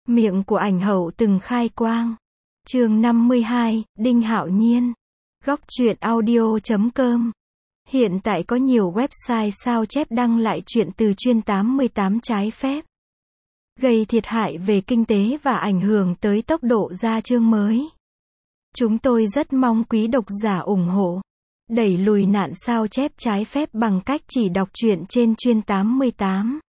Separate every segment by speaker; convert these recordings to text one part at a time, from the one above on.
Speaker 1: Miệng của ảnh hậu từng khai quang. Chương 52, Đinh Hạo Nhiên. Góc truyện audio.com. Hiện tại có nhiều website sao chép đăng lại chuyện từ chuyên 88 trái phép, gây thiệt hại về kinh tế và ảnh hưởng tới tốc độ ra chương mới. Chúng tôi rất mong quý độc giả ủng hộ, đẩy lùi nạn sao chép trái phép bằng cách chỉ đọc truyện trên chuyên 88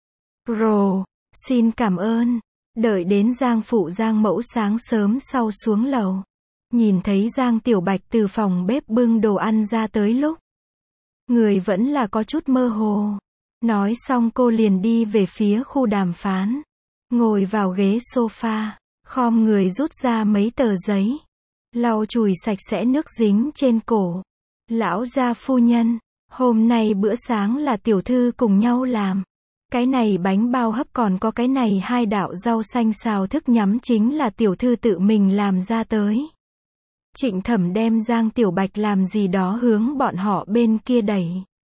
Speaker 1: Pro. Xin cảm ơn. Đợi đến Giang Phụ Giang Mẫu sáng sớm sau xuống lầu, nhìn thấy Giang Tiểu Bạch từ phòng bếp bưng đồ ăn ra tới lúc, người vẫn là có chút mơ hồ. Nói xong cô liền đi về phía khu đàm phán, ngồi vào ghế sofa, khom người rút ra mấy tờ giấy, lau chùi sạch sẽ nước dính trên cổ. Lão gia phu nhân, hôm nay bữa sáng là tiểu thư cùng nhau làm. Cái này bánh bao hấp còn có cái này 2 đạo rau xanh xào thức nhắm chính là tiểu thư tự mình làm ra tới. Trịnh Thẩm đem Giang Tiểu Bạch làm gì đó hướng bọn họ bên kia đẩy.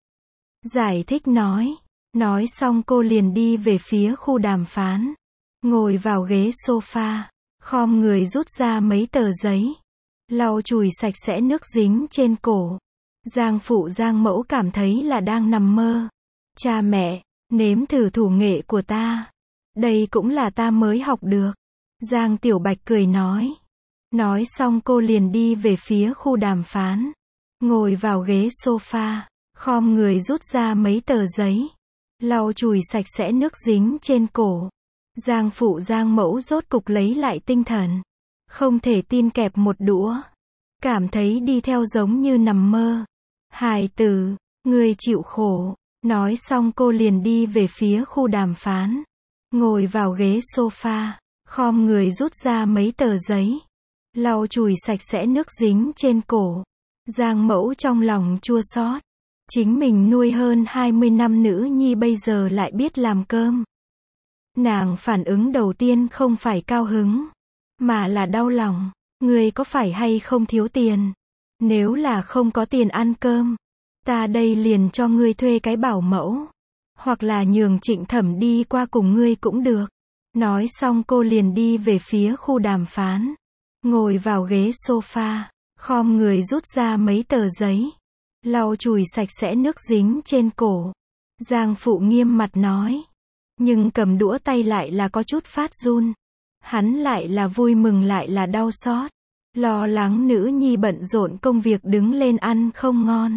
Speaker 1: Giải thích nói. Nói xong cô liền đi về phía khu đàm phán, ngồi vào ghế sofa, khom người rút ra mấy tờ giấy, lau chùi sạch sẽ nước dính trên cổ. Giang Phụ Giang Mẫu cảm thấy là đang nằm mơ. Cha mẹ, nếm thử thủ nghệ của ta. Đây cũng là ta mới học được. Giang Tiểu Bạch cười nói. Nói xong cô liền đi về phía khu đàm phán, ngồi vào ghế sofa, khom người rút ra mấy tờ giấy, lau chùi sạch sẽ nước dính trên cổ. Giang Phụ Giang Mẫu rốt cục lấy lại tinh thần, không thể tin kẹp một đũa, cảm thấy đi theo giống như nằm mơ. Hài tử, người chịu khổ. Nói xong cô liền đi về phía khu đàm phán, ngồi vào ghế sofa, khom người rút ra mấy tờ giấy, lau chùi sạch sẽ nước dính trên cổ. Giang Mẫu trong lòng chua xót, chính mình nuôi hơn 20 năm nữ nhi bây giờ lại biết làm cơm. Nàng phản ứng đầu tiên không phải cao hứng, mà là đau lòng. Người có phải hay không thiếu tiền? Nếu là không có tiền ăn cơm, ta đây liền cho ngươi thuê cái bảo mẫu, hoặc là nhường Trịnh Thẩm đi qua cùng ngươi cũng được. Nói xong cô liền đi về phía khu đàm phán, ngồi vào ghế sofa, khom người rút ra mấy tờ giấy, lau chùi sạch sẽ nước dính trên cổ. Giang Phụ nghiêm mặt nói, nhưng cầm đũa tay lại là có chút phát run. Hắn lại là vui mừng lại là đau xót, lo lắng nữ nhi bận rộn công việc đứng lên ăn không ngon.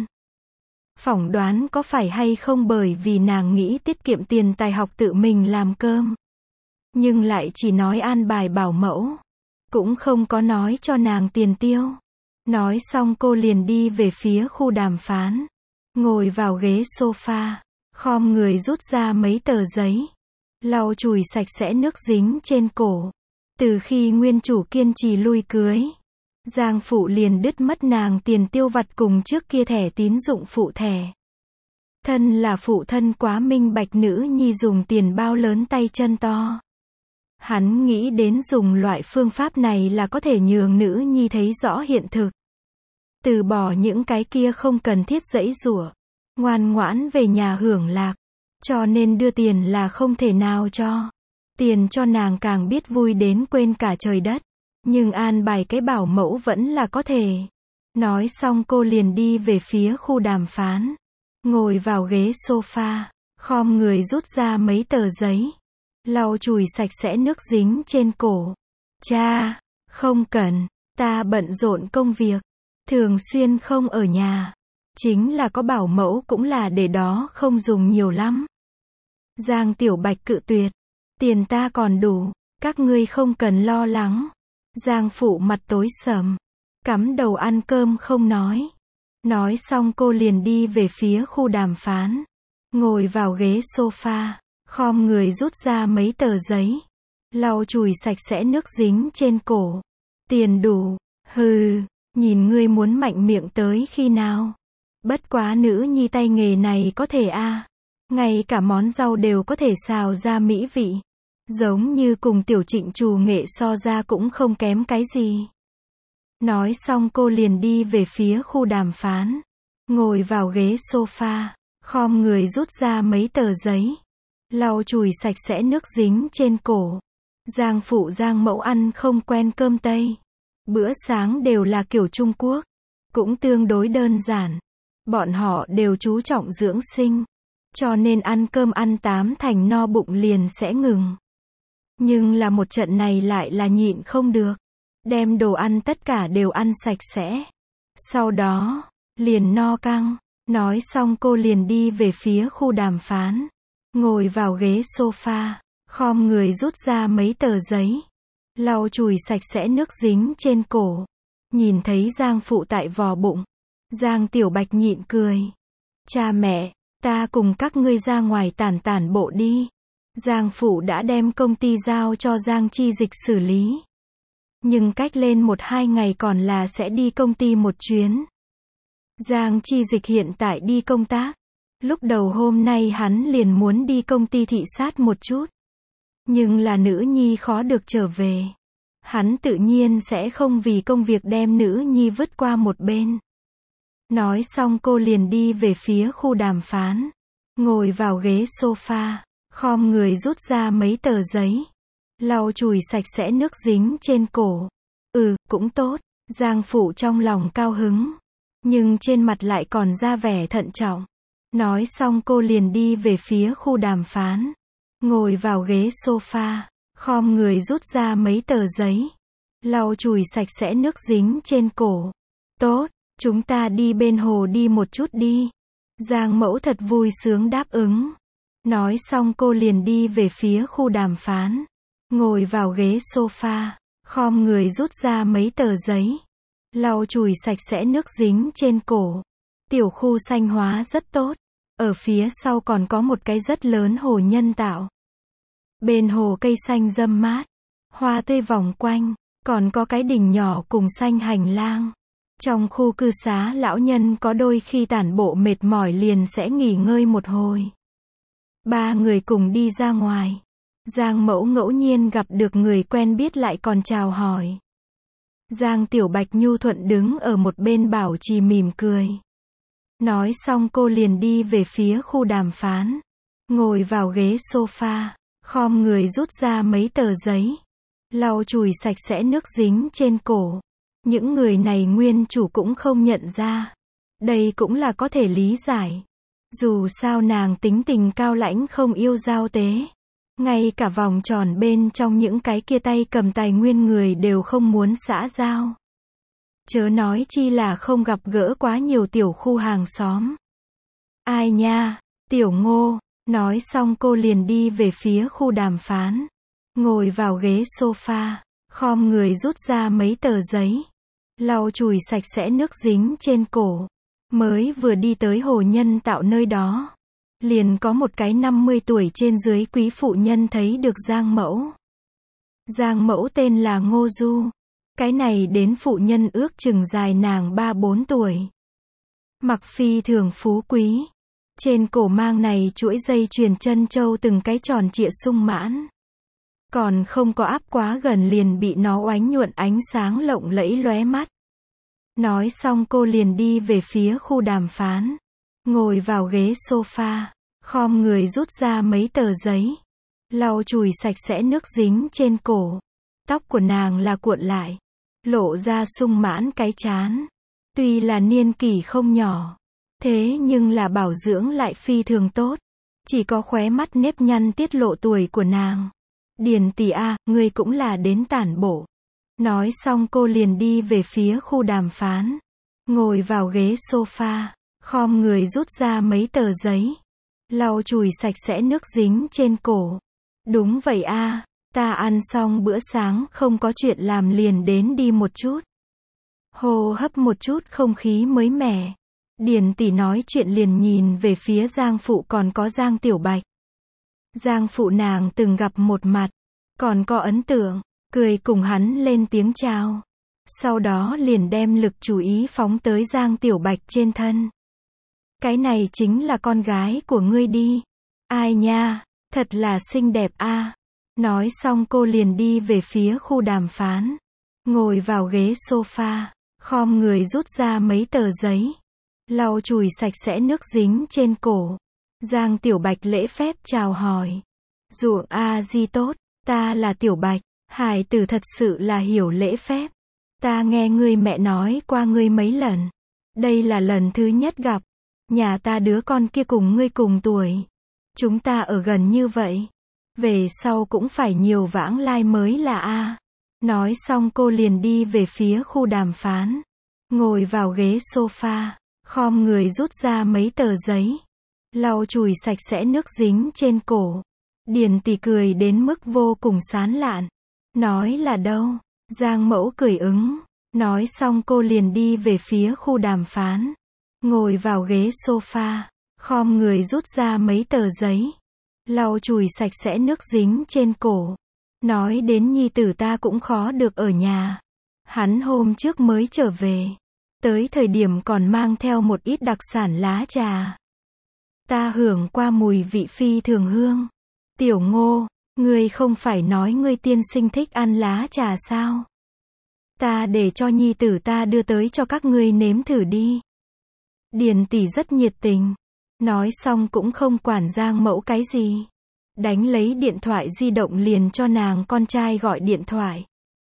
Speaker 1: Phỏng đoán có phải hay không bởi vì nàng nghĩ tiết kiệm tiền tài học tự mình làm cơm, nhưng lại chỉ nói an bài bảo mẫu, cũng không có nói cho nàng tiền tiêu. Nói xong cô liền đi về phía khu đàm phán, ngồi vào ghế sofa, khom người rút ra mấy tờ giấy, lau chùi sạch sẽ nước dính trên cổ. Từ khi nguyên chủ kiên trì lui cưới, Giang Phụ liền đứt mất nàng tiền tiêu vặt cùng trước kia thẻ tín dụng phụ thẻ. Thân là phụ thân quá minh bạch nữ nhi dùng tiền bao lớn tay chân to. Hắn nghĩ đến dùng loại phương pháp này là có thể nhường nữ nhi thấy rõ hiện thực, từ bỏ những cái kia không cần thiết giãy giụa, ngoan ngoãn về nhà hưởng lạc. Cho nên đưa tiền là không thể nào cho. Tiền cho nàng càng biết vui đến quên cả trời đất. Nhưng an bài cái bảo mẫu vẫn là có thể. Nói xong cô liền đi về phía khu đàm phán, ngồi vào ghế sofa, khom người rút ra mấy tờ giấy, lau chùi sạch sẽ nước dính trên cổ. Cha, không cần, ta bận rộn công việc, thường xuyên không ở nhà. Chính là có bảo mẫu cũng là để đó không dùng nhiều lắm. Giang Tiểu Bạch cự tuyệt. Tiền ta còn đủ, các ngươi không cần lo lắng. Giang Phụ mặt tối sầm, cắm đầu ăn cơm không nói. Nói xong cô liền đi về phía khu đàm phán, ngồi vào ghế sofa, khom người rút ra mấy tờ giấy, lau chùi sạch sẽ nước dính trên cổ. Tiền đủ, hừ, nhìn ngươi muốn mạnh miệng tới khi nào. Bất quá nữ nhi tay nghề này có thể a, ngay cả món rau đều có thể xào ra mỹ vị. Giống như cùng tiểu Trịnh trù nghệ so ra cũng không kém cái gì. Nói xong cô liền đi về phía khu đàm phán, ngồi vào ghế sofa, khom người rút ra mấy tờ giấy, lau chùi sạch sẽ nước dính trên cổ. Giang phụ Giang mẫu ăn không quen cơm Tây. Bữa sáng đều là kiểu Trung Quốc. Cũng tương đối đơn giản. Bọn họ đều chú trọng dưỡng sinh. Cho nên ăn cơm ăn 8 thành no bụng liền sẽ ngừng. Nhưng là một trận này lại là nhịn không được. Đem đồ ăn tất cả đều ăn sạch sẽ. Sau đó, liền no căng. Nói xong cô liền đi về phía khu đàm phán. Ngồi vào ghế sofa. Khom người rút ra mấy tờ giấy. Lau chùi sạch sẽ nước dính trên cổ. Nhìn thấy Giang phụ tại vò bụng. Giang Tiểu Bạch nhịn cười. Cha mẹ, ta cùng các ngươi ra ngoài tản tản bộ đi. Giang phụ đã đem công ty giao cho Giang Chi Dịch xử lý. Nhưng cách lên 1-2 ngày còn là sẽ đi công ty một chuyến. Giang Chi Dịch hiện tại đi công tác. Lúc đầu hôm nay hắn liền muốn đi công ty thị sát một chút. Nhưng là nữ nhi khó được trở về. Hắn tự nhiên sẽ không vì công việc đem nữ nhi vứt qua một bên. Nói xong cô liền đi về phía khu đàm phán. Ngồi vào ghế sofa. Khom người rút ra mấy tờ giấy. Lau chùi sạch sẽ nước dính trên cổ. Cũng tốt. Giang phụ trong lòng cao hứng. Nhưng trên mặt lại còn ra vẻ thận trọng. Nói xong cô liền đi về phía khu đàm phán. Ngồi vào ghế sofa. Khom người rút ra mấy tờ giấy. Lau chùi sạch sẽ nước dính trên cổ. Tốt, chúng ta đi bên hồ đi một chút đi. Giang mẫu thật vui sướng đáp ứng. Nói xong cô liền đi về phía khu đàm phán. Ngồi vào ghế sofa. Khom người rút ra mấy tờ giấy. Lau chùi sạch sẽ nước dính trên cổ. Tiểu khu xanh hóa rất tốt. Ở phía sau còn có một cái rất lớn hồ nhân tạo. Bên hồ cây xanh râm mát. Hoa tươi vòng quanh. Còn có cái đỉnh nhỏ cùng xanh hành lang. Trong khu cư xá lão nhân có đôi khi tản bộ mệt mỏi liền sẽ nghỉ ngơi một hồi. 3 người cùng đi ra ngoài. Giang mẫu ngẫu nhiên gặp được người quen biết lại còn chào hỏi. Giang Tiểu Bạch nhu thuận đứng ở một bên bảo trì mỉm cười. Nói xong cô liền đi về phía khu đàm phán. Ngồi vào ghế sofa. Khom người rút ra mấy tờ giấy. Lau chùi sạch sẽ nước dính trên cổ. Những người này nguyên chủ cũng không nhận ra. Đây cũng là có thể lý giải. Dù sao nàng tính tình cao lãnh không yêu giao tế. Ngay cả vòng tròn bên trong những cái kia tay cầm tài nguyên người đều không muốn xã giao. Chớ nói chi là không gặp gỡ quá nhiều tiểu khu hàng xóm. Ai nha, Tiểu Ngô. Nói xong cô liền đi về phía khu đàm phán. Ngồi vào ghế sofa. Khom người rút ra mấy tờ giấy. Lau chùi sạch sẽ nước dính trên cổ. Mới vừa đi tới hồ nhân tạo nơi đó. Liền có một cái 50 tuổi trên dưới quý phụ nhân thấy được Giang mẫu. Giang mẫu tên là Ngô Du. Cái này đến phụ nhân ước chừng dài nàng 3-4 tuổi. Mặc phi thường phú quý. Trên cổ mang này chuỗi dây chuyền chân châu từng cái tròn trịa sung mãn. Còn không có áp quá gần liền bị nó oánh nhuận ánh sáng lộng lẫy lóe mắt. Nói xong cô liền đi về phía khu đàm phán. Ngồi vào ghế sofa. Khom người rút ra mấy tờ giấy. Lau chùi sạch sẽ nước dính trên cổ. Tóc của nàng là cuộn lại. Lộ ra sung mãn cái trán. Tuy là niên kỷ không nhỏ. Thế nhưng là bảo dưỡng lại phi thường tốt. Chỉ có khóe mắt nếp nhăn tiết lộ tuổi của nàng. Điền tỷ a, ngươi cũng là đến tản bộ. Nói xong cô liền đi về phía khu đàm phán. Ngồi vào ghế sofa. Khom người rút ra mấy tờ giấy. Lau chùi sạch sẽ nước dính trên cổ. Đúng vậy a, ta ăn xong bữa sáng không có chuyện làm liền đến đi một chút. Hô hấp một chút không khí mới mẻ. Điền tỷ nói chuyện liền nhìn về phía Giang phụ còn có Giang Tiểu Bạch. Giang phụ nàng từng gặp một mặt. Còn có ấn tượng. Cười cùng hắn lên tiếng chào. Sau đó liền đem lực chú ý phóng tới Giang Tiểu Bạch trên thân. Cái này chính là con gái của ngươi đi. Ai nha, thật là xinh đẹp a. Nói xong cô liền đi về phía khu đàm phán. Ngồi vào ghế sofa. Khom người rút ra mấy tờ giấy. Lau chùi sạch sẽ nước dính trên cổ. Giang Tiểu Bạch lễ phép chào hỏi. Ruộng a di tốt. Ta là Tiểu Bạch, hài tử thật sự là hiểu lễ phép. Ta nghe ngươi mẹ nói qua ngươi mấy lần. Đây là lần thứ nhất gặp. Nhà ta đứa con kia cùng ngươi cùng tuổi. Chúng ta ở gần như vậy. Về sau cũng phải nhiều vãng lai mới là a. Nói xong cô liền đi về phía khu đàm phán. Ngồi vào ghế sofa, khom người rút ra mấy tờ giấy. Lau chùi sạch sẽ nước dính trên cổ. Điền Tỷ cười đến mức vô cùng sán lạn. Nói là đâu? Giang Mẫu cười ứng. Nói xong cô liền đi về phía khu đàm phán. Ngồi vào ghế sofa, khom người rút ra mấy tờ giấy. Lau chùi sạch sẽ nước dính trên cổ. Nói đến nhi tử ta cũng khó được ở nhà. Hắn hôm trước mới trở về. Tới thời điểm còn mang theo một ít đặc sản lá trà. Ta hưởng qua mùi vị phi thường hương. Tiểu Ngô, ngươi không phải nói ngươi tiên sinh thích ăn lá trà sao? Ta để cho nhi tử ta đưa tới cho các ngươi nếm thử đi. Điền Tỷ rất nhiệt tình. Nói xong cũng không quản Giang Mẫu cái gì. Đánh lấy điện thoại di động liền cho nàng con trai gọi điện thoại.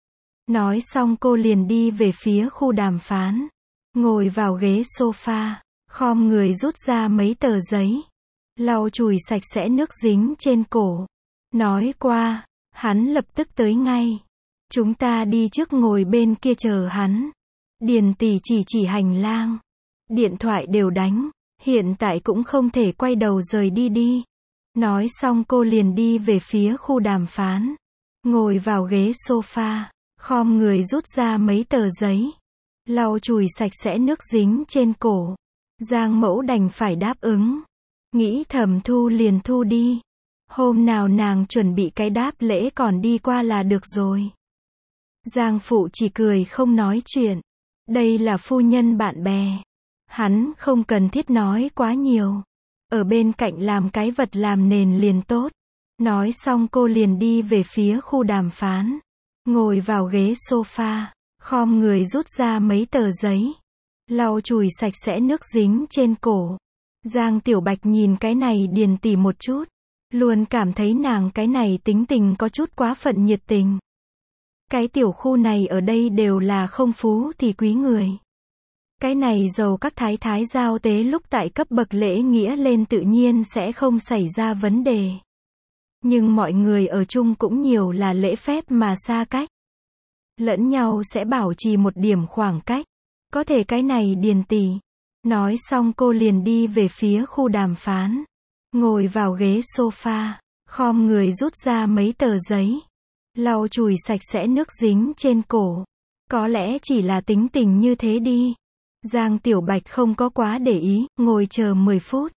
Speaker 1: Nói xong cô liền đi về phía khu đàm phán. Ngồi vào ghế sofa, khom người rút ra mấy tờ giấy. Lau chùi sạch sẽ nước dính trên cổ. Nói qua, hắn lập tức tới ngay. Chúng ta đi trước ngồi bên kia chờ hắn. Điền Tỷ chỉ hành lang. Điện thoại đều đánh, hiện tại cũng không thể quay đầu rời đi. Nói xong cô liền đi về phía khu đàm phán. Ngồi vào ghế sofa, khom người rút ra mấy tờ giấy. Lau chùi sạch sẽ nước dính trên cổ. Giang Mẫu đành phải đáp ứng. Nghĩ thầm thu liền thu đi. Hôm nào nàng chuẩn bị cái đáp lễ còn đi qua là được rồi. Giang Phụ chỉ cười không nói chuyện. Đây là phu nhân bạn bè. Hắn không cần thiết nói quá nhiều. Ở bên cạnh làm cái vật làm nền liền tốt. Nói xong cô liền đi về phía khu đàm phán. Ngồi vào ghế sofa, khom người rút ra mấy tờ giấy. Lau chùi sạch sẽ nước dính trên cổ. Giang Tiểu Bạch nhìn cái này Điền Tỷ một chút. Luôn cảm thấy nàng cái này tính tình có chút quá phận nhiệt tình. Cái tiểu khu này ở đây đều là không phú thì quý người. Cái này dầu các thái thái giao tế lúc tại cấp bậc lễ nghĩa lên tự nhiên sẽ không xảy ra vấn đề. Nhưng mọi người ở chung cũng nhiều là lễ phép mà xa cách. Lẫn nhau sẽ bảo trì một điểm khoảng cách. Có thể cái này Điền Tỷ. Nói xong cô liền đi về phía khu đàm phán. Ngồi vào ghế sofa, khom người rút ra mấy tờ giấy. Lau chùi sạch sẽ nước dính trên cổ. Có lẽ chỉ là tính tình như thế đi. Giang Tiểu Bạch không có quá để ý, ngồi chờ 10 phút.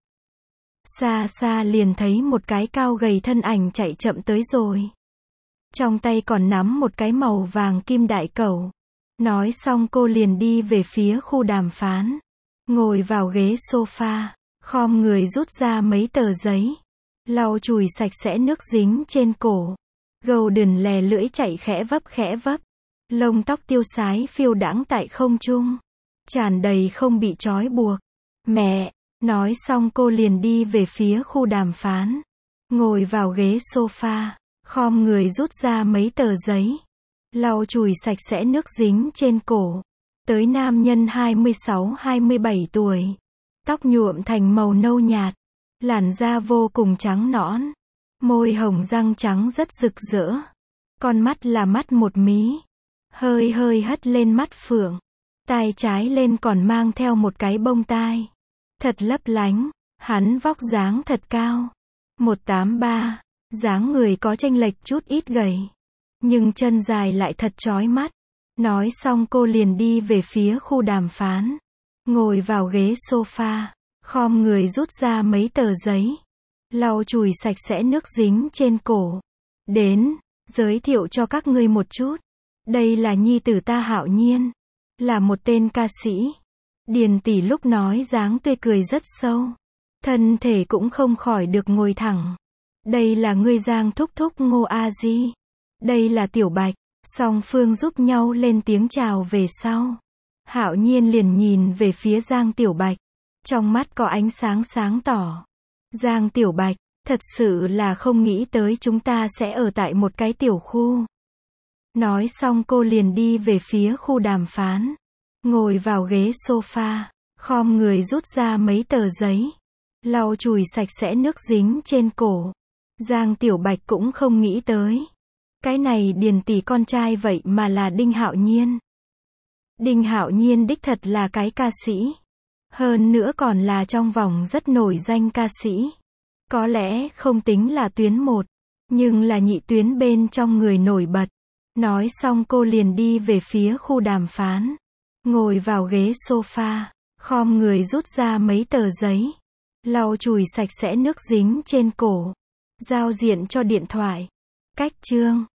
Speaker 1: Xa xa liền thấy một cái cao gầy thân ảnh chạy chậm tới rồi. Trong tay còn nắm một cái màu vàng kim đại cẩu. Nói xong cô liền đi về phía khu đàm phán. Ngồi vào ghế sofa, khom người rút ra mấy tờ giấy. Lau chùi sạch sẽ nước dính trên cổ. Golden lè lưỡi chạy khẽ vấp. Lông tóc tiêu sái phiêu đãng tại không trung. Tràn đầy không bị trói buộc. Mẹ, nói xong cô liền đi về phía khu đàm phán. Ngồi vào ghế sofa, khom người rút ra mấy tờ giấy. Lau chùi sạch sẽ nước dính trên cổ. Tới nam nhân 26-27 tuổi. Tóc nhuộm thành màu nâu nhạt. Làn da vô cùng trắng nõn. Môi hồng răng trắng rất rực rỡ. Con mắt là mắt một mí. Hơi hất lên mắt phượng. Tai trái lên còn mang theo một cái bông tai. Thật lấp lánh. Hắn vóc dáng thật cao. 183. Dáng người có chênh lệch chút ít gầy. Nhưng chân dài lại thật chói mắt. Nói xong cô liền đi về phía khu đàm phán. Ngồi vào ghế sofa. Khom người rút ra mấy tờ giấy. Lau chùi sạch sẽ nước dính trên cổ. Đến, giới thiệu cho các ngươi một chút. Đây là nhi tử ta Hạo Nhiên. Là một tên ca sĩ. Điền Tỷ lúc nói dáng tươi cười rất sâu. Thân thể cũng không khỏi được ngồi thẳng. Đây là ngươi Giang thúc thúc Ngô A Di. Đây là Tiểu Bạch. Song phương giúp nhau lên tiếng chào về sau. Hạo Nhiên liền nhìn về phía Giang Tiểu Bạch. Trong mắt có ánh sáng sáng tỏ. Giang Tiểu Bạch, Thật sự là không nghĩ tới chúng ta sẽ ở tại một cái tiểu khu. Nói xong cô liền đi về phía khu đàm phán. Ngồi vào ghế sofa, khom người rút ra mấy tờ giấy. Lau chùi sạch sẽ nước dính trên cổ. Giang Tiểu Bạch cũng không nghĩ tới. Cái này Điền tỷ con trai vậy mà là Đinh Hạo Nhiên. Đinh Hạo Nhiên đích thật là cái ca sĩ. Hơn nữa còn là trong vòng rất nổi danh ca sĩ. Có lẽ không tính là tuyến một, nhưng là nhị tuyến bên trong người nổi bật. Nói xong cô liền đi về phía khu đàm phán. Ngồi vào ghế sofa, khom người rút ra mấy tờ giấy. Lau chùi sạch sẽ nước dính trên cổ. Giao diện cho điện thoại. Cách chương.